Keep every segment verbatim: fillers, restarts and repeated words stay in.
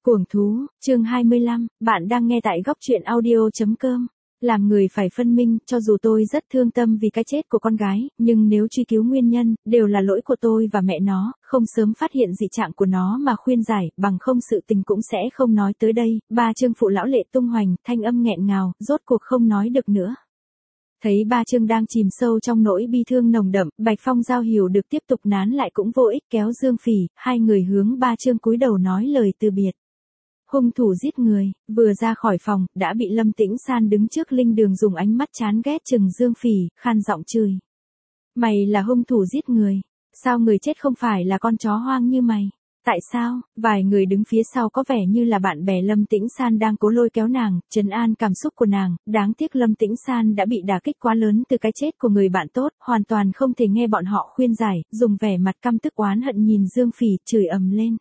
Cuồng thú, chương hai mươi lăm, bạn đang nghe tại góc truyện audio.com. Làm người phải phân minh, cho dù tôi rất thương tâm vì cái chết của con gái, nhưng nếu truy cứu nguyên nhân, đều là lỗi của tôi và mẹ nó, không sớm phát hiện dị trạng của nó mà khuyên giải, bằng không sự tình cũng sẽ không nói tới đây. Ba Trương phụ lão lệ tung hoành, thanh âm nghẹn ngào, rốt cuộc không nói được nữa. Thấy ba Trương đang chìm sâu trong nỗi bi thương nồng đậm, Bạch Phong Giao hiểu được tiếp tục nán lại cũng vô ích, kéo Dương Phỉ, hai người hướng ba Trương cúi đầu nói lời từ biệt. Hung thủ giết người, vừa ra khỏi phòng, đã bị Lâm Tĩnh San đứng trước linh đường dùng ánh mắt chán ghét chừng Dương Phỉ, khan giọng chửi. Mày là hung thủ giết người, sao người chết không phải là con chó hoang như mày? Tại sao? Vài người đứng phía sau có vẻ như là bạn bè Lâm Tĩnh San đang cố lôi kéo nàng, trấn an cảm xúc của nàng, đáng tiếc Lâm Tĩnh San đã bị đả kích quá lớn từ cái chết của người bạn tốt, hoàn toàn không thể nghe bọn họ khuyên giải, dùng vẻ mặt căm tức oán hận nhìn Dương Phỉ, chửi ầm lên.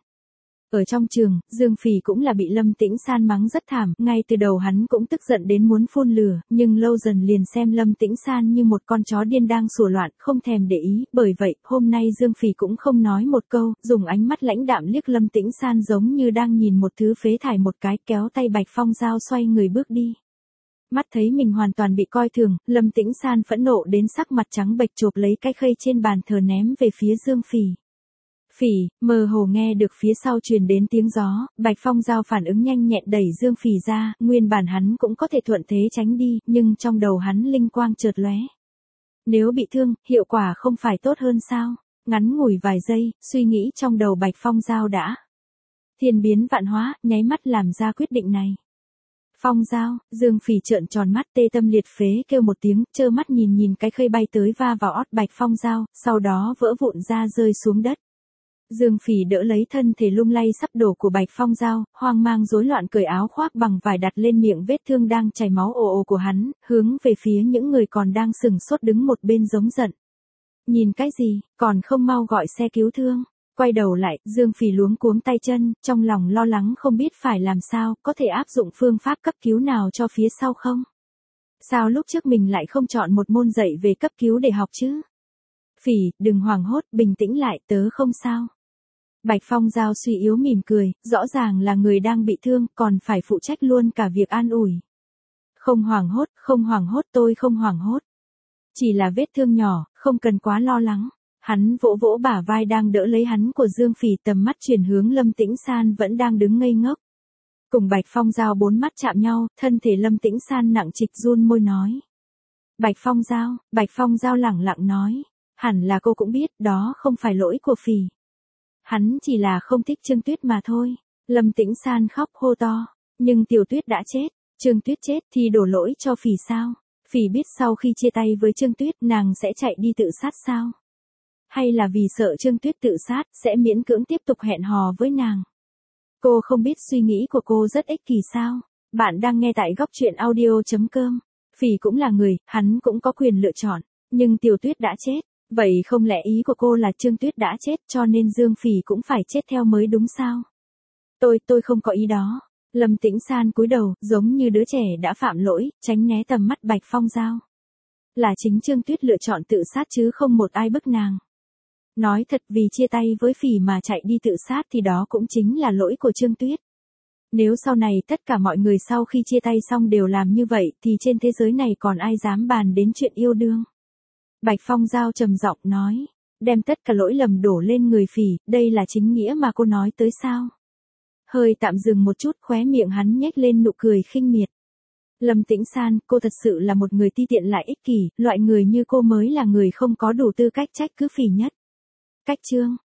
Ở trong trường, Dương Phỉ cũng là bị Lâm Tĩnh San mắng rất thảm, ngay từ đầu hắn cũng tức giận đến muốn phun lửa, nhưng lâu dần liền xem Lâm Tĩnh San như một con chó điên đang sủa loạn, không thèm để ý, bởi vậy, hôm nay Dương Phỉ cũng không nói một câu, dùng ánh mắt lãnh đạm liếc Lâm Tĩnh San giống như đang nhìn một thứ phế thải một cái, kéo tay Bạch Phong Giao xoay người bước đi. Mắt thấy mình hoàn toàn bị coi thường, Lâm Tĩnh San phẫn nộ đến sắc mặt trắng bệch chộp lấy cái khay trên bàn thờ ném về phía Dương Phỉ. Phỉ, mơ hồ nghe được phía sau truyền đến tiếng gió, Bạch Phong Giao phản ứng nhanh nhẹn đẩy Dương Phỉ ra, nguyên bản hắn cũng có thể thuận thế tránh đi, nhưng trong đầu hắn linh quang chợt lóe. Nếu bị thương, hiệu quả không phải tốt hơn sao? Ngắn ngủi vài giây, suy nghĩ trong đầu Bạch Phong Giao đã thiên biến vạn hóa, nháy mắt làm ra quyết định này. Phong Giao, Dương Phỉ trợn tròn mắt tê tâm liệt phế kêu một tiếng, trơ mắt nhìn nhìn cái khơi bay tới va vào ót Bạch Phong Giao, sau đó vỡ vụn ra rơi xuống đất. Dương Phỉ đỡ lấy thân thể lung lay sắp đổ của Bạch Phong Giao, hoang mang rối loạn cởi áo khoác bằng vải đặt lên miệng vết thương đang chảy máu ồ ồ của hắn, hướng về phía những người còn đang sừng sốt đứng một bên giống giận. Nhìn cái gì, còn không mau gọi xe cứu thương. Quay đầu lại, Dương Phỉ luống cuống tay chân, trong lòng lo lắng không biết phải làm sao, có thể áp dụng phương pháp cấp cứu nào cho phía sau không? Sao lúc trước mình lại không chọn một môn dạy về cấp cứu để học chứ? Phỉ, đừng hoảng hốt, bình tĩnh lại, tớ không sao. Bạch Phong Giao suy yếu mỉm cười, rõ ràng là người đang bị thương, còn phải phụ trách luôn cả việc an ủi. Không hoảng hốt, không hoảng hốt, tôi không hoảng hốt. Chỉ là vết thương nhỏ, không cần quá lo lắng. Hắn vỗ vỗ bả vai đang đỡ lấy hắn của Dương Phỉ, tầm mắt chuyển hướng Lâm Tĩnh San vẫn đang đứng ngây ngốc. Cùng Bạch Phong Giao bốn mắt chạm nhau, thân thể Lâm Tĩnh San nặng trịch run môi nói. Bạch Phong Giao, Bạch Phong Giao lẳng lặng nói. Hẳn là cô cũng biết, đó không phải lỗi của Phỉ. Hắn chỉ là không thích Trương Tuyết mà thôi. Lâm Tĩnh San khóc hô to. Nhưng Tiểu Tuyết đã chết. Trương Tuyết chết thì đổ lỗi cho Phỉ sao? Phỉ biết sau khi chia tay với Trương Tuyết nàng sẽ chạy đi tự sát sao? Hay là vì sợ Trương Tuyết tự sát sẽ miễn cưỡng tiếp tục hẹn hò với nàng? Cô không biết suy nghĩ của cô rất ích kỷ sao? Bạn đang nghe tại góc truyện audio.com. Phỉ cũng là người, hắn cũng có quyền lựa chọn. Nhưng Tiểu Tuyết đã chết. Vậy không lẽ ý của cô là Trương Tuyết đã chết cho nên Dương Phỉ cũng phải chết theo mới đúng sao? Tôi, tôi không có ý đó. Lâm Tĩnh San cúi đầu, giống như đứa trẻ đã phạm lỗi, tránh né tầm mắt Bạch Phong Giao. Là chính Trương Tuyết lựa chọn tự sát chứ không một ai bức nàng. Nói thật, vì chia tay với Phỉ mà chạy đi tự sát thì đó cũng chính là lỗi của Trương Tuyết. Nếu sau này tất cả mọi người sau khi chia tay xong đều làm như vậy thì trên thế giới này còn ai dám bàn đến chuyện yêu đương. Bạch Phong Giao trầm giọng nói, đem tất cả lỗi lầm đổ lên người Phỉ, đây là chính nghĩa mà cô nói tới sao? Hơi tạm dừng một chút, khóe miệng hắn nhếch lên nụ cười khinh miệt. Lâm Tĩnh San, cô thật sự là một người ti tiện lại ích kỷ, loại người như cô mới là người không có đủ tư cách trách cứ Phỉ nhất. Cách chương,